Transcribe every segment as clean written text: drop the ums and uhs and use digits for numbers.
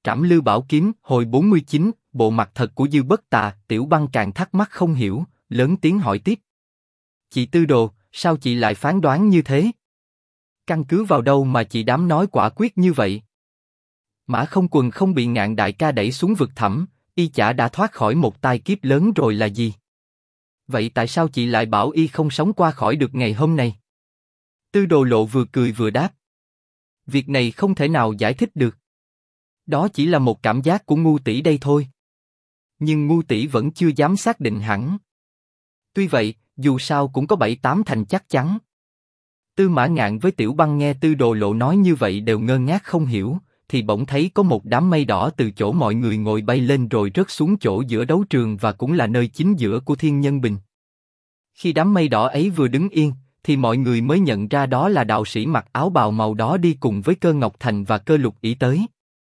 Trảm Lưu Bảo Kiếm, hồi 49, bộ mặt thật của Dư Bất Tà. Tiểu Băng càng thắc mắc không hiểu, lớn tiếng hỏi tiếp. Chị Tư Đồ, sao chị lại phán đoán như thế? Căn cứ vào đâu mà chị dám nói quả quyết như vậy? Mã Không Quần không bị Ngạn đại ca đẩy xuống vực thẳm, y chả đã thoát khỏi một tai kiếp lớn rồi là gì? Vậy tại sao chị lại bảo y không sống qua khỏi được ngày hôm nay? Tư Đồ Lộ vừa cười vừa đáp. Việc này không thể nào giải thích được. Đó chỉ là một cảm giác của ngu tỷ đây thôi. Nhưng ngu tỷ vẫn chưa dám xác định hẳn. Tuy vậy, dù sao cũng có 7-8 thành chắc chắn. Tư Mã Ngạn với Tiểu Băng nghe Tư Đồ Lộ nói như vậy đều ngơ ngác không hiểu, thì bỗng thấy có một đám mây đỏ từ chỗ mọi người ngồi bay lên rồi rớt xuống chỗ giữa đấu trường và cũng là nơi chính giữa của Thiên Nhân Bình. Khi đám mây đỏ ấy vừa đứng yên, thì mọi người mới nhận ra đó là đạo sĩ mặc áo bào màu đó đi cùng với Cơ Ngọc Thành và Cơ Lục Ỷ tới.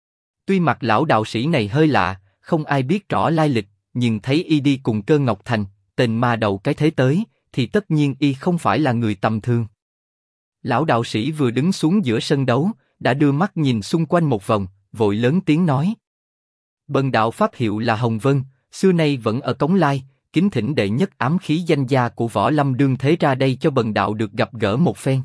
Tuy mặt lão đạo sĩ này hơi lạ, không ai biết rõ lai lịch, nhưng thấy y đi cùng Cơ Ngọc Thành, tên ma đầu cái thế tới, thì tất nhiên y không phải là người tầm thường. Lão đạo sĩ vừa đứng xuống giữa sân đấu, đã đưa mắt nhìn xung quanh một vòng, vội lớn tiếng nói. Bần đạo pháp hiệu là Hồng Vân, xưa nay vẫn ở Cống Lai, kính thỉnh đệ nhất ám khí danh gia của Võ Lâm đương thế ra đây cho bần đạo được gặp gỡ một phen.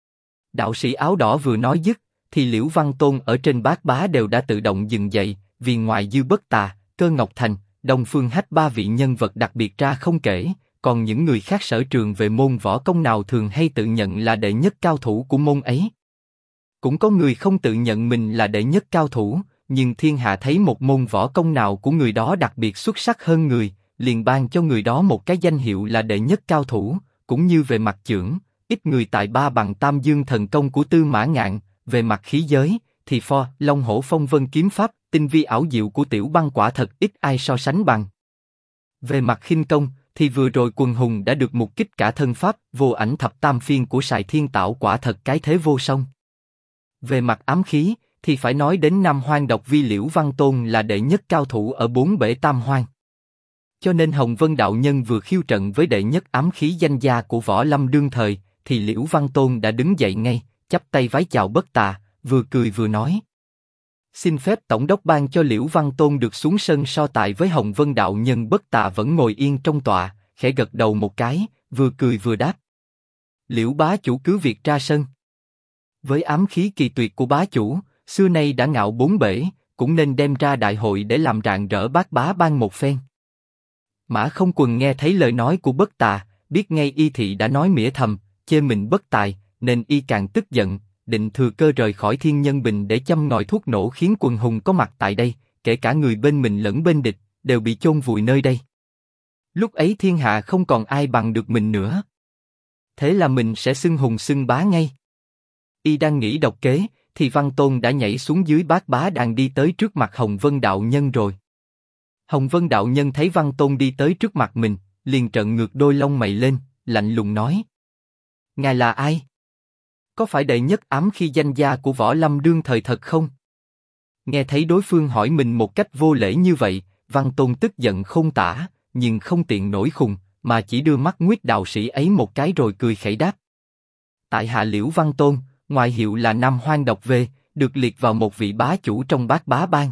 Đạo sĩ áo đỏ vừa nói dứt, thì Liễu Văn Tôn ở trên bát bá đều đã tự động dừng dậy, vì ngoài Dư Bất Tà, Cơ Ngọc Thành, Đông Phương Hách ba vị nhân vật đặc biệt ra không kể, còn những người khác sở trường về môn võ công nào thường hay tự nhận là đệ nhất cao thủ của môn ấy. Cũng có người không tự nhận mình là đệ nhất cao thủ, nhưng thiên hạ thấy một môn võ công nào của người đó đặc biệt xuất sắc hơn người, liền ban cho người đó một cái danh hiệu là đệ nhất cao thủ. Cũng như về mặt chưởng, ít người tài ba bằng Tam Dương thần công của Tư Mã Ngạn, về mặt khí giới, thì Long Hổ Phong Vân kiếm pháp, tinh vi ảo diệu của Tiểu Băng quả thật ít ai so sánh bằng. Về mặt khinh công, thì vừa rồi Quần Hùng đã được mục kích cả thân pháp, Vô Ảnh Thập Tam Phiên của Sài Thiên Tảo quả thật cái thế vô song. Về mặt ám khí, thì phải nói đến Nam Hoang Độc Vi Liễu Văn Tôn là đệ nhất cao thủ ở bốn bể Tam Hoang. Cho nên Hồng Vân đạo nhân vừa khiêu trận với đệ nhất ám khí danh gia của Võ Lâm đương thời, thì Liễu Văn Tôn đã đứng dậy ngay, chắp tay vái chào Bất Tà, vừa cười vừa nói. Xin phép tổng đốc ban cho Liễu Văn Tôn được xuống sân so tài với Hồng Vân đạo nhân. Bất Tà vẫn ngồi yên trong tọa, khẽ gật đầu một cái, vừa cười vừa đáp. Liễu bá chủ cứ việc ra sân. Với ám khí kỳ tuyệt của bá chủ, xưa nay đã ngạo bốn bể, cũng nên đem ra đại hội để làm rạng rỡ bát bá ban một phen. Mã Không Quần nghe thấy lời nói của Bất Tà, biết ngay y thị đã nói mỉa thầm, chê mình bất tài, nên y càng tức giận, định thừa cơ rời khỏi Thiên Nhân Bình để châm ngòi thuốc nổ khiến Quần Hùng có mặt tại đây, kể cả người bên mình lẫn bên địch, đều bị chôn vùi nơi đây. Lúc ấy thiên hạ không còn ai bằng được mình nữa. Thế là mình sẽ xưng hùng xưng bá ngay. Y đang nghĩ độc kế, thì Văn Tôn đã nhảy xuống dưới bát bá đàn đi tới trước mặt Hồng Vân đạo nhân rồi. Hồng Vân đạo nhân thấy Văn Tôn đi tới trước mặt mình, liền trợn ngược đôi lông mày lên, lạnh lùng nói. Ngài là ai? Có phải đệ nhất ám khí danh gia của Võ Lâm đương thời thật không? Nghe thấy đối phương hỏi mình một cách vô lễ như vậy, Văn Tôn tức giận không tả, nhưng không tiện nổi khùng, mà chỉ đưa mắt nguyết đạo sĩ ấy một cái rồi cười khẩy đáp. Tại hạ Liễu Văn Tôn, ngoại hiệu là Nam Hoang Độc Vê, được liệt vào một vị bá chủ trong bát bá bang.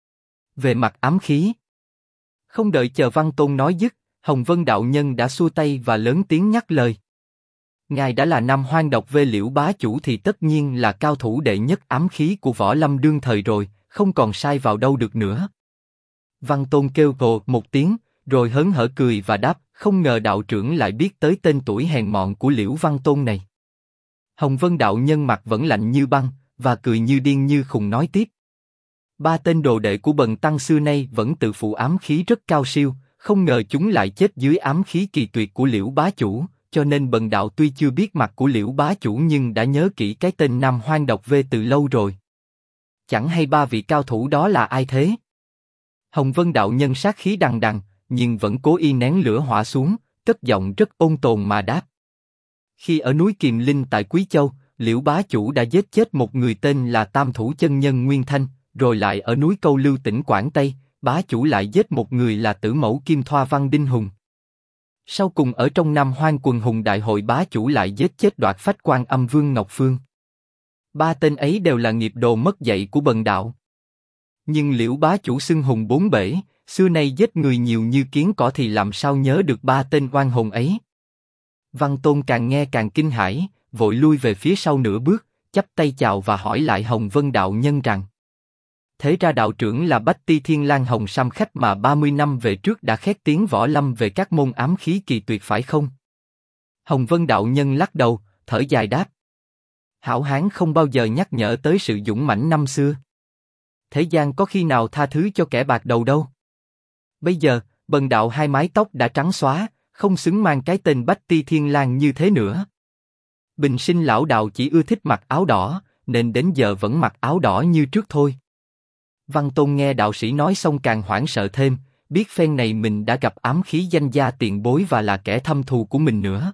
Về mặt ám khí, không đợi chờ Văn Tôn nói dứt, Hồng Vân đạo nhân đã xua tay và lớn tiếng nhắc lời. Ngài đã là Nam Hoang Độc Vê Liễu bá chủ thì tất nhiên là cao thủ đệ nhất ám khí của Võ Lâm đương thời rồi, không còn sai vào đâu được nữa. Văn Tôn kêu gồ một tiếng, rồi hớn hở cười và đáp, không ngờ đạo trưởng lại biết tới tên tuổi hèn mọn của Liễu Văn Tôn này. Hồng Vân đạo nhân mặt vẫn lạnh như băng, và cười như điên như khùng nói tiếp. Ba tên đồ đệ của bần tăng xưa nay vẫn tự phụ ám khí rất cao siêu, không ngờ chúng lại chết dưới ám khí kỳ tuyệt của Liễu bá chủ, cho nên bần đạo tuy chưa biết mặt của Liễu bá chủ nhưng đã nhớ kỹ cái tên Nam Hoang Độc Vê từ lâu rồi. Chẳng hay ba vị cao thủ đó là ai thế? Hồng Vân đạo nhân sát khí đằng đằng, nhưng vẫn cố ý nén lửa hỏa xuống, cất giọng rất ôn tồn mà đáp. Khi ở núi Kiềm Linh tại Quý Châu, Liễu bá chủ đã giết chết một người tên là Tam Thủ Chân Nhân Nguyên Thanh, rồi lại ở núi Câu Lưu tỉnh Quảng Tây, bá chủ lại giết một người là Tử Mẫu Kim Thoa Văn Đinh Hùng. Sau cùng ở trong Nam Hoang Quần Hùng đại hội bá chủ lại giết chết Đoạt Phách Quan Âm Vương Ngọc Phương. Ba tên ấy đều là nghiệp đồ mất dạy của bần đạo. Nhưng Liễu bá chủ xưng hùng bốn bể, xưa nay giết người nhiều như kiến cỏ thì làm sao nhớ được ba tên oan hồn ấy. Văn Tôn càng nghe càng kinh hãi, vội lui về phía sau nửa bước, chắp tay chào và hỏi lại Hồng Vân đạo nhân rằng: thế ra đạo trưởng là Bách Ti Thiên Lang Hồng Sam khách mà 30 năm về trước đã khét tiếng võ lâm về các môn ám khí kỳ tuyệt phải không? Hồng Vân đạo nhân lắc đầu, thở dài đáp: hảo hán không bao giờ nhắc nhở tới sự dũng mãnh năm xưa. Thế gian có khi nào tha thứ cho kẻ bạc đầu đâu. Bây giờ, bần đạo hai mái tóc đã trắng xóa, không xứng mang cái tên Bách Ti Thiên Lang như thế nữa. Bình sinh lão đạo chỉ ưa thích mặc áo đỏ, nên đến giờ vẫn mặc áo đỏ như trước thôi. Văn Tôn nghe đạo sĩ nói xong càng hoảng sợ thêm, biết phen này mình đã gặp ám khí danh gia tiền bối và là kẻ thâm thù của mình nữa.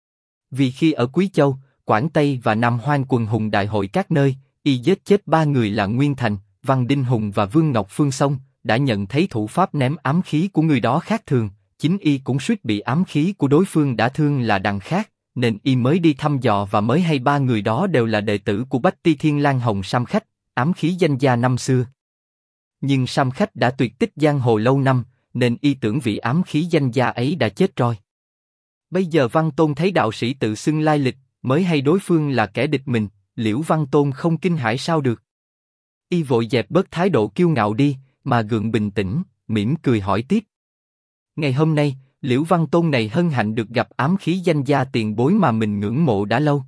Vì khi ở Quý Châu, Quảng Tây và Nam Hoang quần hùng đại hội các nơi, y giết chết ba người là Nguyên Thành, Văn Đinh Hùng và Vương Ngọc Phương xong, đã nhận thấy thủ pháp ném ám khí của người đó khác thường, chính y cũng suýt bị ám khí của đối phương đã thương là đằng khác, nên y mới đi thăm dò và mới hay ba người đó đều là đệ tử của Bách Ti Thiên Lang Hồng Sam khách, ám khí danh gia năm xưa. Nhưng Sam khách đã tuyệt tích giang hồ lâu năm, nên y tưởng vị ám khí danh gia ấy đã chết rồi. Bây giờ Văn Tôn thấy đạo sĩ tự xưng lai lịch, mới hay đối phương là kẻ địch mình, Liễu Văn Tôn không kinh hãi sao được. Y vội dẹp bớt thái độ kiêu ngạo đi, mà gượng bình tĩnh, mỉm cười hỏi tiếp. Ngày hôm nay, Liễu Văn Tôn này hân hạnh được gặp ám khí danh gia tiền bối mà mình ngưỡng mộ đã lâu.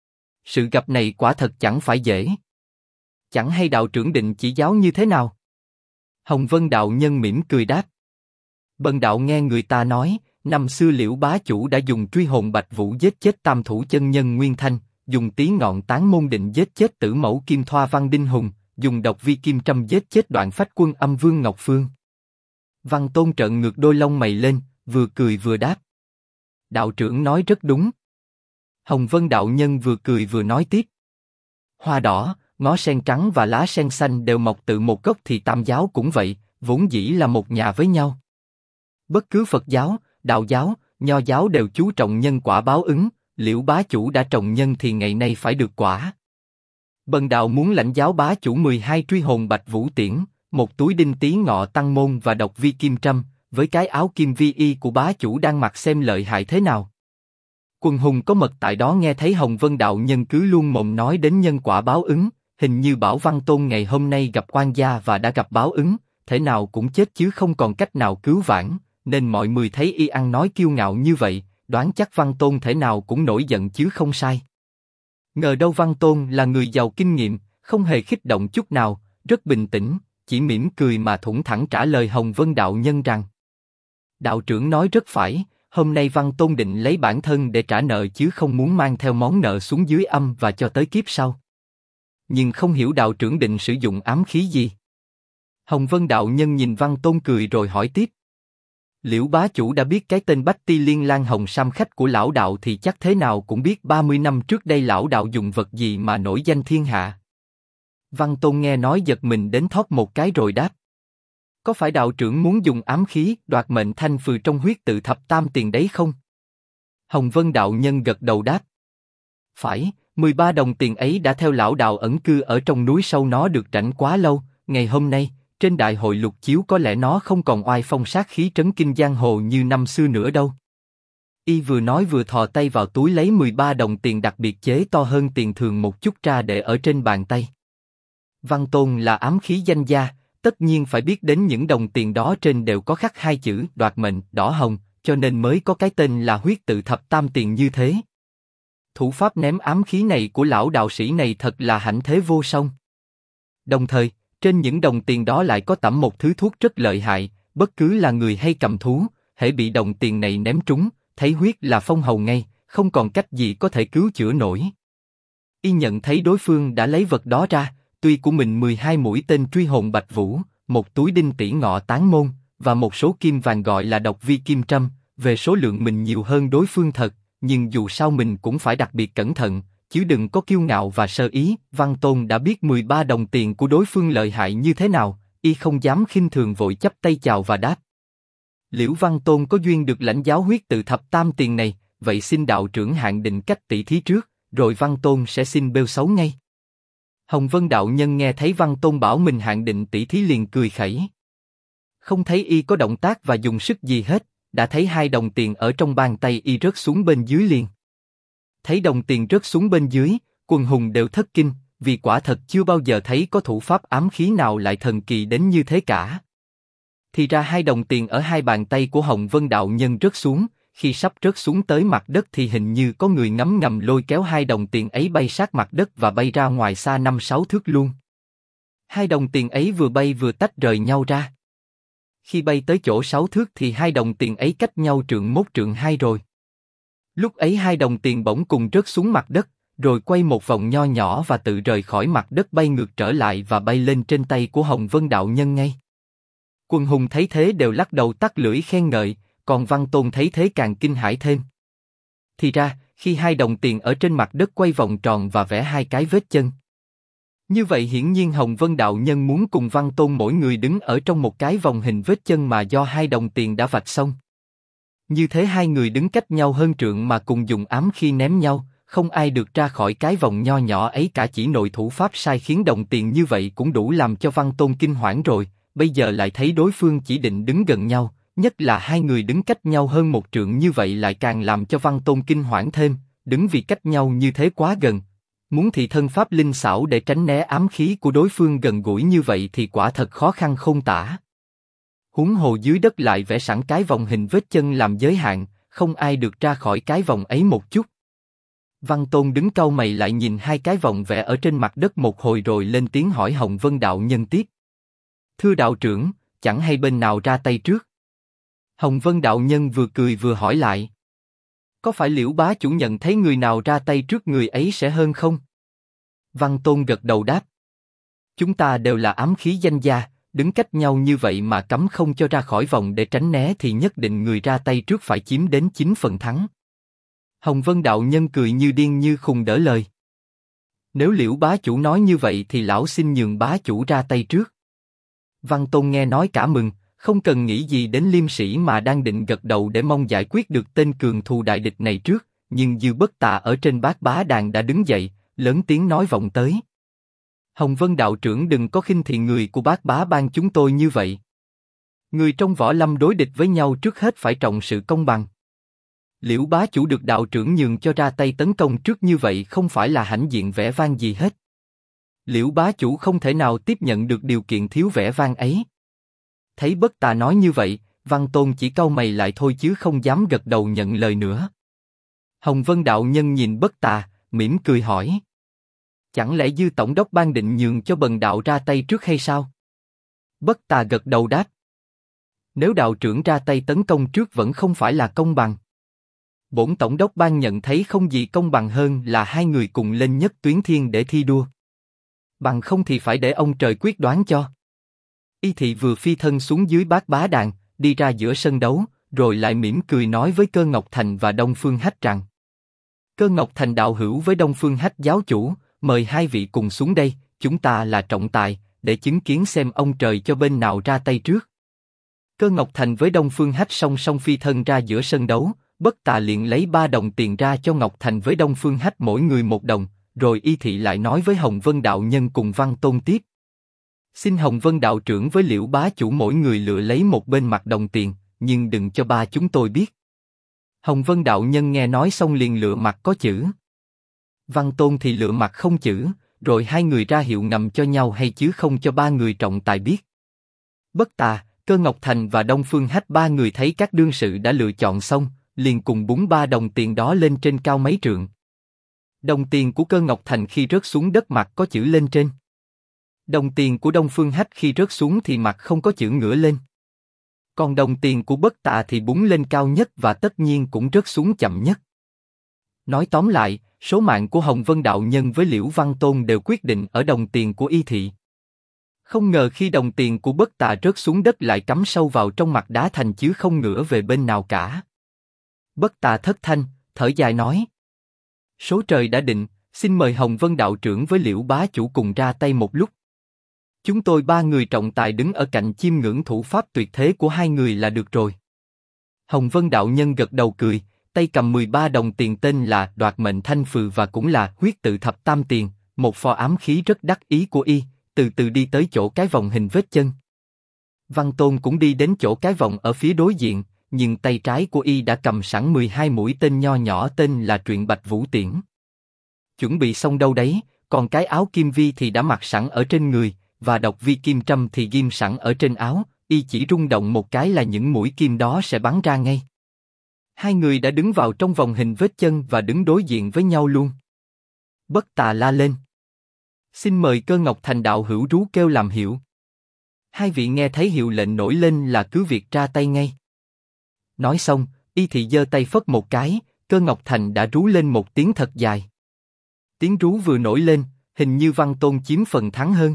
Sự gặp này quả thật chẳng phải dễ. Chẳng hay đạo trưởng định chỉ giáo như thế nào? Hồng Vân đạo nhân mỉm cười đáp. Bần đạo nghe người ta nói, năm xưa Liễu bá chủ đã dùng truy hồn bạch vũ giết chết tam thủ chân nhân Nguyên Thanh, dùng tí ngọn tán môn định giết chết tử mẫu Kim Thoa Văn Đinh Hùng, dùng độc vi kim trâm giết chết Đoạn Phách Quân Âm Vương Ngọc Phương. Văn Tôn trợn ngược đôi lông mày lên, vừa cười vừa đáp. Đạo trưởng nói rất đúng. Hồng Vân đạo nhân vừa cười vừa nói tiếp. Hoa đỏ, ngó sen trắng và lá sen xanh đều mọc từ một gốc thì Tam giáo cũng vậy, vốn dĩ là một nhà với nhau. Bất cứ Phật giáo, Đạo giáo, Nho giáo đều chú trọng nhân quả báo ứng, Liễu bá chủ đã trồng nhân thì ngày nay phải được quả. Bần đạo muốn lãnh giáo bá chủ 12 truy hồn bạch vũ tiễn, một túi đinh tí ngọ tăng môn và độc vi kim trâm, với cái áo kim vi y của bá chủ đang mặc xem lợi hại thế nào. Quần hùng có mật tại đó nghe thấy Hồng Vân đạo nhân cứ luôn mồm nói đến nhân quả báo ứng, hình như bảo Văn Tôn ngày hôm nay gặp oan gia và đã gặp báo ứng, thể nào cũng chết chứ không còn cách nào cứu vãn, nên mọi người thấy y ăn nói kiêu ngạo như vậy, đoán chắc Văn Tôn thể nào cũng nổi giận chứ không sai. Ngờ đâu Văn Tôn là người giàu kinh nghiệm, không hề kích động chút nào, rất bình tĩnh, chỉ mỉm cười mà thủng thẳng trả lời Hồng Vân đạo nhân rằng: đạo trưởng nói rất phải, hôm nay Văn Tôn định lấy bản thân để trả nợ chứ không muốn mang theo món nợ xuống dưới âm và cho tới kiếp sau. Nhưng không hiểu đạo trưởng định sử dụng ám khí gì. Hồng Vân đạo nhân nhìn Văn Tôn cười rồi hỏi tiếp. Liễu bá chủ đã biết cái tên Bách Ti Liên Lang Hồng Sam khách của lão đạo thì chắc thế nào cũng biết 30 năm trước đây lão đạo dùng vật gì mà nổi danh thiên hạ. Văn Tôn nghe nói giật mình đến thót một cái rồi đáp. Có phải đạo trưởng muốn dùng ám khí đoạt mệnh thanh phừ trong huyết tự thập tam tiền đấy không? Hồng Vân đạo nhân gật đầu đáp. Phải, 13 đồng tiền ấy đã theo lão đạo ẩn cư ở trong núi sâu nó được rảnh quá lâu, ngày hôm nay, trên đại hội lục chiếu có lẽ nó không còn oai phong sát khí trấn kinh giang hồ như năm xưa nữa đâu. Y vừa nói vừa thò tay vào túi lấy 13 đồng tiền đặc biệt chế to hơn tiền thường một chút ra để ở trên bàn tay. Văn Tôn là ám khí danh gia, tất nhiên phải biết đến những đồng tiền đó trên đều có khắc hai chữ đoạt mệnh, đỏ hồng, cho nên mới có cái tên là huyết tự thập tam tiền như thế. Thủ pháp ném ám khí này của lão đạo sĩ này thật là hãnh thế vô song. Đồng thời, trên những đồng tiền đó lại có tẩm một thứ thuốc rất lợi hại, bất cứ là người hay cầm thú, hễ bị đồng tiền này ném trúng, thấy huyết là phong hầu ngay, không còn cách gì có thể cứu chữa nổi. Y nhận thấy đối phương đã lấy vật đó ra, tuy của mình 12 mũi tên truy hồn bạch vũ, một túi đinh tỉ ngọ tán môn, và một số kim vàng gọi là độc vi kim trâm, về số lượng mình nhiều hơn đối phương thật, nhưng dù sao mình cũng phải đặc biệt cẩn thận, chứ đừng có kiêu ngạo và sơ ý. Văn Tôn đã biết 13 đồng tiền của đối phương lợi hại như thế nào, y không dám khinh thường vội chắp tay chào và đáp. Liễu Văn Tôn có duyên được lãnh giáo huyết tự thập tam tiền này, vậy xin đạo trưởng hạn định cách tỷ thí trước, rồi Văn Tôn sẽ xin bêu xấu ngay. Hồng Vân đạo nhân nghe thấy Văn Tôn bảo mình hạn định tỷ thí liền cười khẩy. Không thấy y có động tác và dùng sức gì hết, đã thấy 2 đồng tiền ở trong bàn tay y rớt xuống bên dưới liền. Thấy đồng tiền rớt xuống bên dưới, quần hùng đều thất kinh, vì quả thật chưa bao giờ thấy có thủ pháp ám khí nào lại thần kỳ đến như thế cả. Thì ra 2 đồng tiền ở 2 bàn tay của Hồng Vân đạo nhân rớt xuống, khi sắp rớt xuống tới mặt đất thì hình như có người ngấm ngầm lôi kéo 2 đồng tiền ấy bay sát mặt đất và bay ra ngoài xa 5-6 thước luôn. 2 đồng tiền ấy vừa bay vừa tách rời nhau ra. Khi bay tới chỗ 6 thước thì 2 đồng tiền ấy cách nhau trượng 1 trượng 2 rồi. Lúc ấy 2 đồng tiền bỗng cùng rớt xuống mặt đất, rồi quay một vòng nho nhỏ và tự rời khỏi mặt đất bay ngược trở lại và bay lên trên tay của Hồng Vân đạo nhân ngay. Quần hùng thấy thế đều lắc đầu tắt lưỡi khen ngợi, còn Văn Tôn thấy thế càng kinh hãi thêm. Thì ra, khi 2 đồng tiền ở trên mặt đất quay vòng tròn và vẽ 2 cái vết chân. Như vậy hiển nhiên Hồng Vân đạo nhân muốn cùng Văn Tôn mỗi người đứng ở trong một cái vòng hình vết chân mà do 2 đồng tiền đã vạch xong. Như thế 2 người đứng cách nhau hơn trượng mà cùng dùng ám khí ném nhau, không ai được ra khỏi cái vòng nho nhỏ ấy cả, chỉ nội thủ pháp sai khiến đồng tiền như vậy cũng đủ làm cho Văn Tôn kinh hoảng rồi, bây giờ lại thấy đối phương chỉ định đứng gần nhau, nhất là 2 người đứng cách nhau hơn 1 trượng như vậy lại càng làm cho Văn Tôn kinh hoảng thêm, đứng vì cách nhau như thế quá gần. Muốn thị thân pháp linh xảo để tránh né ám khí của đối phương gần gũi như vậy thì quả thật khó khăn khôn tả. Huống hồ dưới đất lại vẽ sẵn cái vòng hình vết chân làm giới hạn, không ai được ra khỏi cái vòng ấy một chút. Văn Tôn đứng cau mày lại nhìn 2 cái vòng vẽ ở trên mặt đất một hồi rồi lên tiếng hỏi Hồng Vân đạo nhân tiếp. Thưa đạo trưởng, chẳng hay bên nào ra tay trước? Hồng Vân đạo nhân vừa cười vừa hỏi lại. Có phải Liễu bá chủ nhận thấy người nào ra tay trước người ấy sẽ hơn không? Văn Tôn gật đầu đáp. Chúng ta đều là ám khí danh gia, đứng cách nhau như vậy mà cấm không cho ra khỏi vòng để tránh né thì nhất định người ra tay trước phải chiếm đến 9 phần thắng. Hồng Vân đạo nhân cười như điên như khùng đỡ lời. Nếu Liễu bá chủ nói như vậy thì lão xin nhường bá chủ ra tay trước. Văn Tôn nghe nói cả mừng, không cần nghĩ gì đến Liêm Sĩ mà đang định gật đầu để mong giải quyết được tên cường thù đại địch này trước, nhưng Dư Bất Tà ở trên Bát Bá Đàn đã đứng dậy, lớn tiếng nói vọng tới. Hồng Vân đạo trưởng đừng có khinh thị người của Bát Bá Bang chúng tôi như vậy. Người trong võ lâm đối địch với nhau trước hết phải trọng sự công bằng. Liễu bá chủ được đạo trưởng nhường cho ra tay tấn công trước như vậy không phải là hãnh diện vẻ vang gì hết. Liễu bá chủ không thể nào tiếp nhận được điều kiện thiếu vẻ vang ấy. Thấy Bất Tà nói như vậy, Văn Tôn chỉ cau mày lại thôi chứ không dám gật đầu nhận lời nữa. Hồng Vân đạo nhân nhìn Bất Tà, mỉm cười hỏi. Chẳng lẽ Dư tổng đốc ban định nhường cho bần đạo ra tay trước hay sao? Bất Tà gật đầu đáp. Nếu đạo trưởng ra tay tấn công trước vẫn không phải là công bằng. Bổn tổng đốc ban nhận thấy không gì công bằng hơn là 2 người cùng lên nhất tuyến thiên để thi đua. Bằng không thì phải để ông trời quyết đoán cho. Y thị vừa phi thân xuống dưới Bát Bá Đàn, đi ra giữa sân đấu, rồi lại mỉm cười nói với Cơ Ngọc Thành và Đông Phương Hách rằng: Cơ Ngọc Thành đạo hữu với Đông Phương Hách giáo chủ, mời 2 vị cùng xuống đây, chúng ta là trọng tài, để chứng kiến xem ông trời cho bên nào ra tay trước. Cơ Ngọc Thành với Đông Phương Hách song song phi thân ra giữa sân đấu, Bất Tà liền lấy 3 đồng tiền ra cho Ngọc Thành với Đông Phương Hách mỗi người 1 đồng, rồi Y thị lại nói với Hồng Vân đạo nhân cùng Văn Tôn tiếp. Xin Hồng Vân đạo trưởng với Liễu bá chủ mỗi người lựa lấy một bên mặt đồng tiền, nhưng đừng cho ba chúng tôi biết. Hồng Vân đạo nhân nghe nói xong liền lựa mặt có chữ. Văn Tôn thì lựa mặt không chữ, rồi 2 người ra hiệu ngầm cho nhau hay chứ không cho 3 người trọng tài biết. Bất Tà, Cơ Ngọc Thành và Đông Phương Hách 3 người thấy các đương sự đã lựa chọn xong, liền cùng búng 3 đồng tiền đó lên trên cao mấy trượng. Đồng tiền của Cơ Ngọc Thành khi rớt xuống đất mặt có chữ lên trên. Đồng tiền của Đông Phương Hách khi rớt xuống thì mặt không có chữ ngửa lên. Còn đồng tiền của Bất Tà thì búng lên cao nhất và tất nhiên cũng rớt xuống chậm nhất. Nói tóm lại, số mạng của Hồng Vân đạo nhân với Liễu Văn Tôn đều quyết định ở đồng tiền của Y thị. Không ngờ khi đồng tiền của Bất Tà rớt xuống đất lại cắm sâu vào trong mặt đá thành chứ không ngửa về bên nào cả. Bất Tà thất thanh, thở dài nói: Số trời đã định, xin mời Hồng Vân đạo trưởng với Liễu bá chủ cùng ra tay một lúc. Chúng tôi 3 người trọng tài đứng ở cạnh chiêm ngưỡng thủ pháp tuyệt thế của 2 người là được rồi. Hồng Vân đạo nhân gật đầu cười, tay cầm 13 đồng tiền tên là Đoạt Mệnh Thanh Phừ và cũng là Huyết Tự Thập Tam Tiền, một pho ám khí rất đắc ý của y, từ từ đi tới chỗ cái vòng hình vết chân. Văn Tôn cũng đi đến chỗ cái vòng ở phía đối diện, nhưng tay trái của y đã cầm sẵn 12 mũi tên nho nhỏ tên là Truyện Bạch Vũ Tiễn. Chuẩn bị xong đâu đấy, còn cái áo kim vi thì đã mặc sẵn ở trên người, và độc vi kim trâm thì ghim sẵn ở trên áo, y chỉ rung động một cái là những mũi kim đó sẽ bắn ra ngay. Hai người đã đứng vào trong vòng hình vết chân và đứng đối diện với nhau luôn. Bất Tà la lên: xin mời Cơ Ngọc Thành đạo hữu rú kêu làm hiệu. Hai vị nghe thấy hiệu lệnh nổi lên là cứ việc ra tay ngay. Nói xong, y thì giơ tay phất một cái, Cơ Ngọc Thành đã rú lên một tiếng thật dài. Tiếng rú vừa nổi lên, hình như Văn Tôn chiếm phần thắng hơn.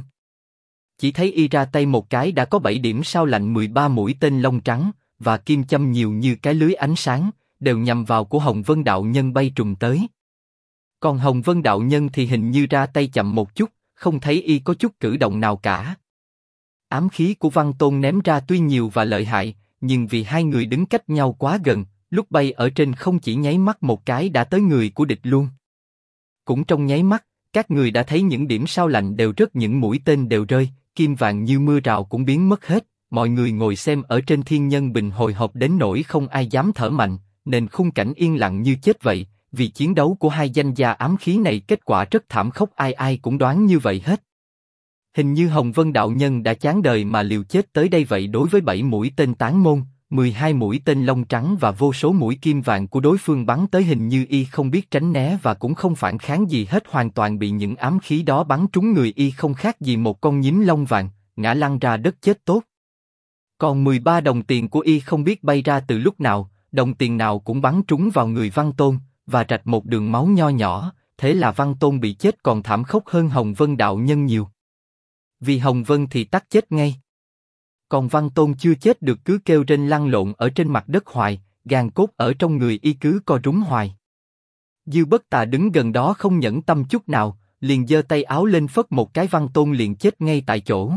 Chỉ thấy y ra tay một cái đã có 7 điểm sao lạnh 13 mũi tên lông trắng, và kim châm nhiều như cái lưới ánh sáng, đều nhằm vào của Hồng Vân đạo nhân bay trùng tới. Còn Hồng Vân đạo nhân thì hình như ra tay chậm một chút, không thấy y có chút cử động nào cả. Ám khí của Văn Tôn ném ra tuy nhiều và lợi hại, nhưng vì hai người đứng cách nhau quá gần, lúc bay ở trên không chỉ nháy mắt một cái đã tới người của địch luôn. Cũng trong nháy mắt, các người đã thấy những điểm sao lạnh đều rớt, những mũi tên đều rơi, kim vàng như mưa rào cũng biến mất hết. Mọi người ngồi xem ở trên Thiên Nhân Bình hồi hộp đến nỗi không ai dám thở mạnh, nên khung cảnh yên lặng như chết vậy. Vì chiến đấu của hai danh gia ám khí này kết quả rất thảm khốc, ai ai cũng đoán như vậy hết. Hình như Hồng Vân đạo nhân đã chán đời mà liều chết tới đây vậy. Đối với 7 mũi tên tán môn, 12 mũi tên lông trắng và vô số mũi kim vàng của đối phương bắn tới, hình như y không biết tránh né và cũng không phản kháng gì hết, hoàn toàn bị những ám khí đó bắn trúng người y, không khác gì một con nhím lông vàng, ngã lăn ra đất chết tốt. Còn 13 đồng tiền của y không biết bay ra từ lúc nào, đồng tiền nào cũng bắn trúng vào người Văn Tôn, và rạch một đường máu nho nhỏ, thế là Văn Tôn bị chết còn thảm khốc hơn Hồng Vân đạo nhân nhiều. Vì Hồng Vân thì tắt chết ngay. Còn Văn Tôn chưa chết được cứ kêu rên lăn lộn ở trên mặt đất hoài, gan cốt ở trong người y cứ co rúm hoài. Dư Bất Tà đứng gần đó không nhẫn tâm chút nào, liền giơ tay áo lên phất một cái, Văn Tôn liền chết ngay tại chỗ.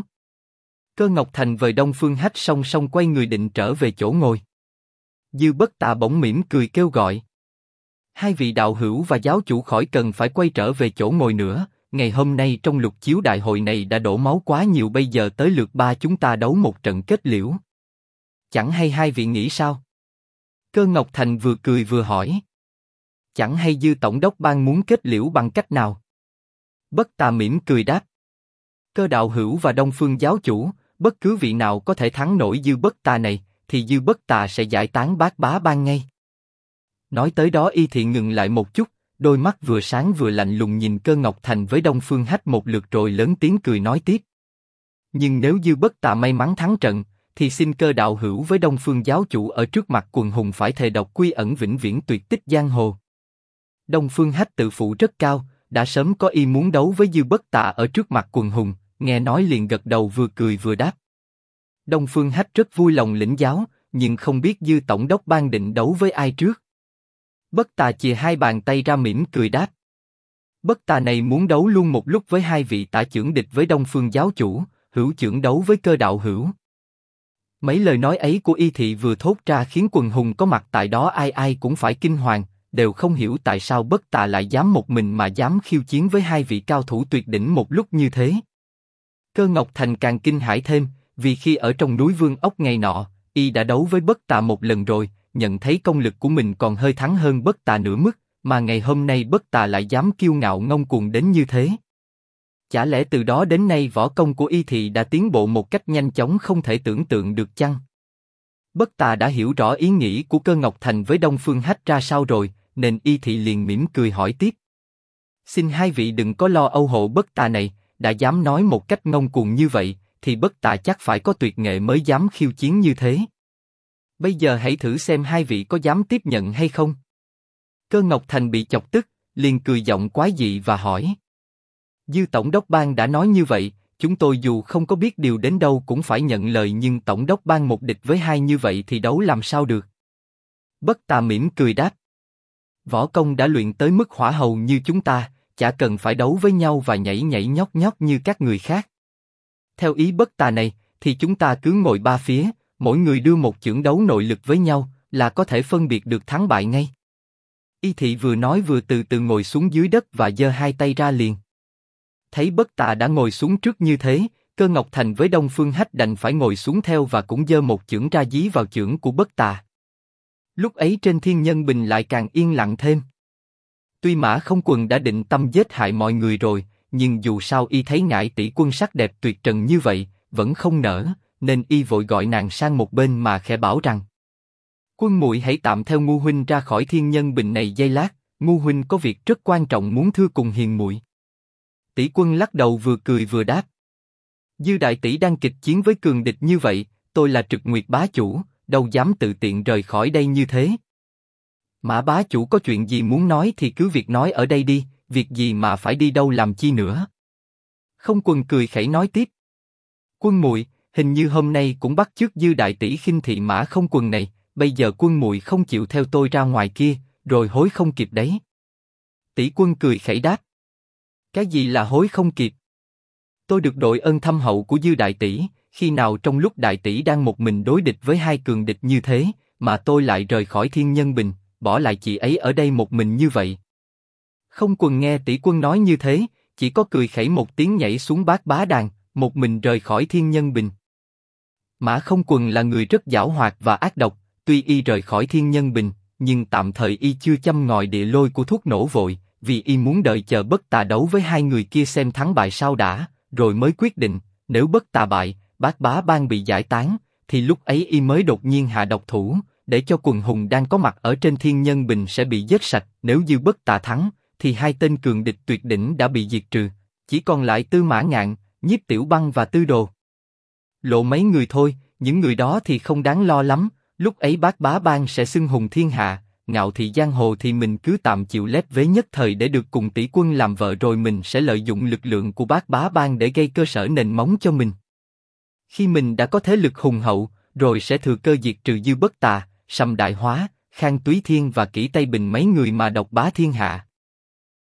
Cơ Ngọc Thành vời Đông Phương Hách song song quay người định trở về chỗ ngồi. Dư Bất Tà bỗng mỉm cười kêu gọi: hai vị đạo hữu và giáo chủ khỏi cần phải quay trở về chỗ ngồi nữa, ngày hôm nay trong lục chiếu đại hội này đã đổ máu quá nhiều, bây giờ tới lượt ba chúng ta đấu một trận kết liễu. Chẳng hay hai vị nghĩ sao? Cơ Ngọc Thành vừa cười vừa hỏi. Chẳng hay Dư tổng đốc ban muốn kết liễu bằng cách nào? Bất Tà mỉm cười đáp: Cơ đạo hữu và Đông Phương giáo chủ, bất cứ vị nào có thể thắng nổi Dư Bất Tà này, thì Dư Bất Tà sẽ giải tán Bát Bá Ban ngay. Nói tới đó y thì ngừng lại một chút, đôi mắt vừa sáng vừa lạnh lùng nhìn Cơ Ngọc Thành với Đông Phương Hách một lượt rồi lớn tiếng cười nói tiếp: nhưng nếu Dư Bất Tà may mắn thắng trận, thì xin Cơ đạo hữu với Đông Phương giáo chủ ở trước mặt quần hùng phải thề độc quy ẩn vĩnh viễn tuyệt tích giang hồ. Đông Phương Hách tự phụ rất cao, đã sớm có ý muốn đấu với Dư Bất Tà ở trước mặt quần hùng, nghe nói liền gật đầu vừa cười vừa đáp. Đông Phương Hách rất vui lòng lĩnh giáo, nhưng không biết Dư tổng đốc ban định đấu với ai trước. Bất Tà chìa hai bàn tay ra mỉm cười đáp: Bất Tà này muốn đấu luôn một lúc với hai vị tả chưởng địch với Đông Phương giáo chủ, hữu chưởng đấu với Cơ đạo hữu. Mấy lời nói ấy của y thị vừa thốt ra khiến quần hùng có mặt tại đó ai ai cũng phải kinh hoàng, đều không hiểu tại sao Bất Tà lại dám một mình mà dám khiêu chiến với hai vị cao thủ tuyệt đỉnh một lúc như thế. Cơ Ngọc Thành càng kinh hãi thêm, vì khi ở trong núi Vương Ốc ngày nọ, y đã đấu với Bất Tà một lần rồi, nhận thấy công lực của mình còn hơi thắng hơn Bất Tà nửa mức, mà ngày hôm nay Bất Tà lại dám kiêu ngạo ngông cuồng đến như thế. Chả lẽ từ đó đến nay võ công của y thị đã tiến bộ một cách nhanh chóng không thể tưởng tượng được chăng? Bất Tà đã hiểu rõ ý nghĩ của Cơ Ngọc Thành với Đông Phương Hách ra sao rồi, nên y thị liền mỉm cười hỏi tiếp: xin hai vị đừng có lo âu hộ Bất Tà này, đã dám nói một cách ngông cuồng như vậy, thì Bất Tà chắc phải có tuyệt nghệ mới dám khiêu chiến như thế. Bây giờ hãy thử xem hai vị có dám tiếp nhận hay không. Cơ Ngọc Thành bị chọc tức, liền cười giọng quái dị và hỏi: Dư tổng đốc ban đã nói như vậy, chúng tôi dù không có biết điều đến đâu cũng phải nhận lời, nhưng tổng đốc ban một địch với hai như vậy thì đấu làm sao được? Bất Tà mỉm cười đáp: võ công đã luyện tới mức hỏa hầu như chúng ta, chả cần phải đấu với nhau và nhảy nhảy nhót nhót như các người khác. Theo ý Bất Tà này, thì chúng ta cứ ngồi ba phía, mỗi người đưa một chưởng đấu nội lực với nhau, là có thể phân biệt được thắng bại ngay. Y thị vừa nói vừa từ từ ngồi xuống dưới đất và giơ hai tay ra liền. Thấy Bất Tà đã ngồi xuống trước như thế, Cơ Ngọc Thành với Đông Phương Hách đành phải ngồi xuống theo và cũng giơ một chưởng ra dí vào chưởng của Bất Tà. Lúc ấy trên Thiên Nhân Bình lại càng yên lặng thêm. Tuy Mã Không Quần đã định tâm giết hại mọi người rồi, nhưng dù sao y thấy Ngải tỷ quân sắc đẹp tuyệt trần như vậy, vẫn không nỡ, nên y vội gọi nàng sang một bên mà khẽ bảo rằng: Quân muội hãy tạm theo Ngu huynh ra khỏi Thiên Nhân Bình này giây lát, Ngu huynh có việc rất quan trọng muốn thưa cùng hiền muội. Tỷ quân lắc đầu vừa cười vừa đáp: Dư đại tỷ đang kịch chiến với cường địch như vậy, tôi là Trực Nguyệt bá chủ, đâu dám tự tiện rời khỏi đây như thế. Mã bá chủ có chuyện gì muốn nói thì cứ việc nói ở đây đi, việc gì mà phải đi đâu làm chi nữa. Không Quần cười khẩy nói tiếp: Quân muội, hình như hôm nay cũng bắt chước Dư đại tỷ khinh thị Mã Không Quần này, bây giờ quân muội không chịu theo tôi ra ngoài kia, rồi hối không kịp đấy. Tỷ quân cười khẩy đáp: Cái gì là hối không kịp? Tôi được đội ơn thâm hậu của Dư đại tỷ, khi nào trong lúc đại tỷ đang một mình đối địch với hai cường địch như thế, mà tôi lại rời khỏi Thiên Nhân Bình, bỏ lại chị ấy ở đây một mình như vậy. Không Quần nghe tỷ quân nói như thế, chỉ có cười khẩy một tiếng nhảy xuống bát bá đàn, một mình rời khỏi Thiên Nhân Bình. Mã Không Quần là người rất giảo hoạt và ác độc, tuy y rời khỏi Thiên Nhân Bình, nhưng tạm thời y chưa châm ngòi địa lôi của thuốc nổ vội, vì y muốn đợi chờ Bất Tà đấu với hai người kia xem thắng bại sao đã, rồi mới quyết định. Nếu Bất Tà bại, Bát Bá Bang bị giải tán, thì lúc ấy y mới đột nhiên hạ độc thủ, để cho quần hùng đang có mặt ở trên Thiên Nhân Bình sẽ bị giết sạch. Nếu Dư Bất Tà thắng, thì hai tên cường địch tuyệt đỉnh đã bị diệt trừ, chỉ còn lại Tư Mã Ngạn, Nhiếp Tiểu Băng và Tư Đồ. Lộ mấy người thôi, những người đó thì không đáng lo lắm. Lúc ấy Bát Bá Bang sẽ xưng hùng thiên hạ, ngạo thị giang hồ thì mình cứ tạm chịu lép vế nhất thời để được cùng tỷ quân làm vợ, rồi mình sẽ lợi dụng lực lượng của Bát Bá Bang để gây cơ sở nền móng cho mình. Khi mình đã có thế lực hùng hậu, rồi sẽ thừa cơ diệt trừ Dư Bất Tà, Sầm Đại Hóa, Khang Túy Thiên và Kỷ Tây Bình mấy người mà độc bá thiên hạ.